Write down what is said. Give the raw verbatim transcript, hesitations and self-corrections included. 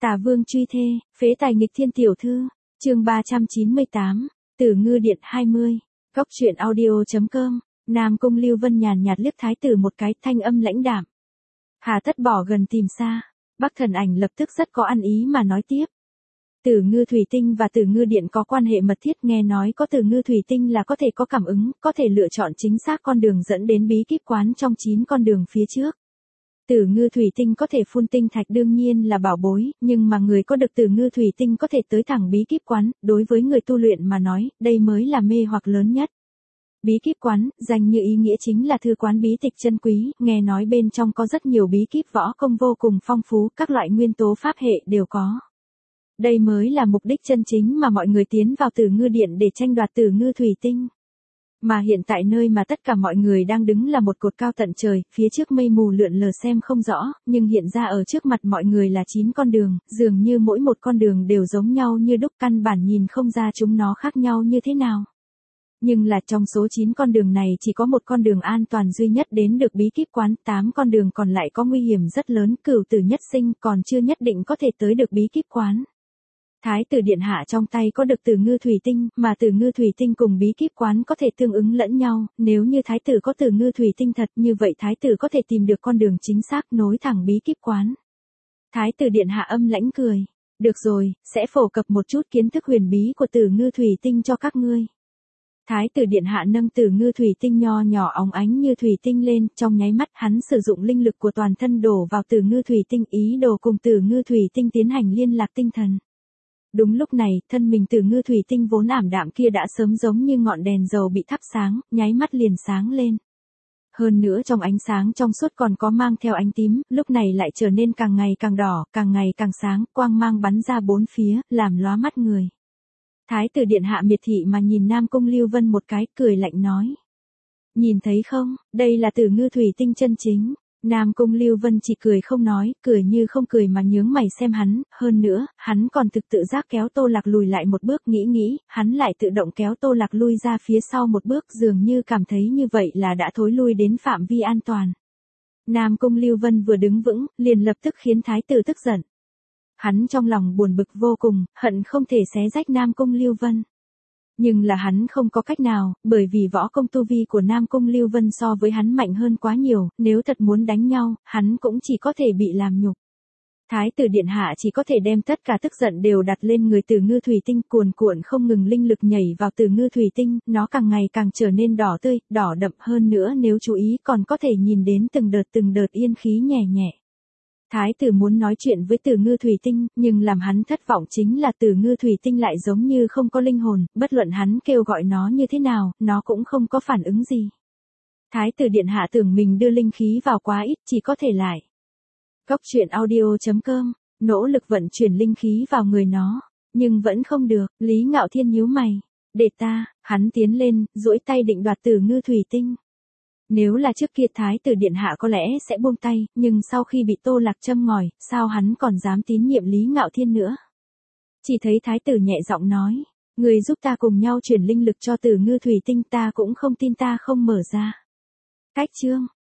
Tả Vương truy thê, phế tài nghịch thiên tiểu thư, chương ba trăm chín mươi tám, Tử Ngư Điện hai mươi, Góc truyện audio.com, Nam Cung Lưu Vân nhàn nhạt liếc thái tử một cái, thanh âm lãnh đạm. Hà tất bỏ gần tìm xa, Bắc Thần Ảnh lập tức rất có ăn ý mà nói tiếp. Tử Ngư Thủy Tinh và Tử Ngư Điện có quan hệ mật thiết, nghe nói có Tử Ngư Thủy Tinh là có thể có cảm ứng, có thể lựa chọn chính xác con đường dẫn đến bí kíp quán trong chín con đường phía trước. Tử Ngư Thủy Tinh có thể phun tinh thạch đương nhiên là bảo bối, nhưng mà người có được Tử Ngư Thủy Tinh có thể tới thẳng bí kíp quán, đối với người tu luyện mà nói, đây mới là mê hoặc lớn nhất. Bí kíp quán, danh như ý nghĩa chính là thư quán bí tịch chân quý, nghe nói bên trong có rất nhiều bí kíp võ công vô cùng phong phú, các loại nguyên tố pháp hệ đều có. Đây mới là mục đích chân chính mà mọi người tiến vào Tử Ngư Điện để tranh đoạt Tử Ngư Thủy Tinh. Mà hiện tại nơi mà tất cả mọi người đang đứng là một cột cao tận trời, phía trước mây mù lượn lờ xem không rõ, nhưng hiện ra ở trước mặt mọi người là chín con đường, dường như mỗi một con đường đều giống nhau như đúc, căn bản nhìn không ra chúng nó khác nhau như thế nào. Nhưng là trong số chín con đường này chỉ có một con đường an toàn duy nhất đến được bí kíp quán, tám con đường còn lại có nguy hiểm rất lớn, cửu tử nhất sinh còn chưa nhất định có thể tới được bí kíp quán. Thái tử điện hạ trong tay có được Tử Ngư Thủy Tinh, mà Tử Ngư Thủy Tinh cùng bí kíp quán có thể tương ứng lẫn nhau, nếu như thái tử có Tử Ngư Thủy Tinh thật, như vậy thái tử có thể tìm được con đường chính xác nối thẳng bí kíp quán. Thái tử điện hạ âm lãnh cười, được rồi, sẽ phổ cập một chút kiến thức huyền bí của Tử Ngư Thủy Tinh cho các ngươi. Thái tử điện hạ nâng Tử Ngư Thủy Tinh nho nhỏ óng ánh như thủy tinh lên, trong nháy mắt hắn sử dụng linh lực của toàn thân đổ vào Tử Ngư Thủy Tinh, ý đồ cùng Tử Ngư Thủy Tinh tiến hành liên lạc tinh thần. Đúng lúc này, thân mình Tử Ngư Thủy Tinh vốn ảm đạm kia đã sớm giống như ngọn đèn dầu bị thắp sáng, nháy mắt liền sáng lên. Hơn nữa trong ánh sáng trong suốt còn có mang theo ánh tím, lúc này lại trở nên càng ngày càng đỏ, càng ngày càng sáng, quang mang bắn ra bốn phía, làm lóa mắt người. Thái tử điện hạ miệt thị mà nhìn Nam Cung Lưu Vân một cái, cười lạnh nói. Nhìn thấy không, đây là Tử Ngư Thủy Tinh chân chính. Nam Cung Lưu Vân chỉ cười không nói, cười như không cười mà nhướng mày xem hắn, hơn nữa, hắn còn thực tự giác kéo Tô Lạc lùi lại một bước, nghĩ nghĩ, hắn lại tự động kéo Tô Lạc lui ra phía sau một bước, dường như cảm thấy như vậy là đã thối lui đến phạm vi an toàn. Nam Cung Lưu Vân vừa đứng vững, liền lập tức khiến thái tử tức giận. Hắn trong lòng buồn bực vô cùng, hận không thể xé rách Nam Cung Lưu Vân. Nhưng là hắn không có cách nào, bởi vì võ công tu vi của Nam Cung Lưu Vân so với hắn mạnh hơn quá nhiều, nếu thật muốn đánh nhau, hắn cũng chỉ có thể bị làm nhục. Thái tử điện hạ chỉ có thể đem tất cả tức giận đều đặt lên người Tử Ngư Thủy Tinh, cuồn cuộn không ngừng linh lực nhảy vào Tử Ngư Thủy Tinh, nó càng ngày càng trở nên đỏ tươi, đỏ đậm hơn nữa, nếu chú ý còn có thể nhìn đến từng đợt từng đợt yên khí nhẹ nhẹ. Thái tử muốn nói chuyện với Tử Ngư Thủy Tinh, nhưng làm hắn thất vọng chính là Tử Ngư Thủy Tinh lại giống như không có linh hồn, bất luận hắn kêu gọi nó như thế nào, nó cũng không có phản ứng gì. Thái tử điện hạ tưởng mình đưa linh khí vào quá ít, chỉ có thể lại. Góc truyện audio.com, nỗ lực vận chuyển linh khí vào người nó, nhưng vẫn không được, Lý Ngạo Thiên nhíu mày. Để ta, hắn tiến lên, duỗi tay định đoạt Tử Ngư Thủy Tinh. Nếu là trước kia thái tử điện hạ có lẽ sẽ buông tay, nhưng sau khi bị Tô Lạc châm ngòi, sao hắn còn dám tín nhiệm Lý Ngạo Thiên nữa. Chỉ thấy thái tử nhẹ giọng nói, người giúp ta cùng nhau chuyển linh lực cho Tử Ngư Thủy Tinh, ta cũng không tin ta không mở ra. Cách chương,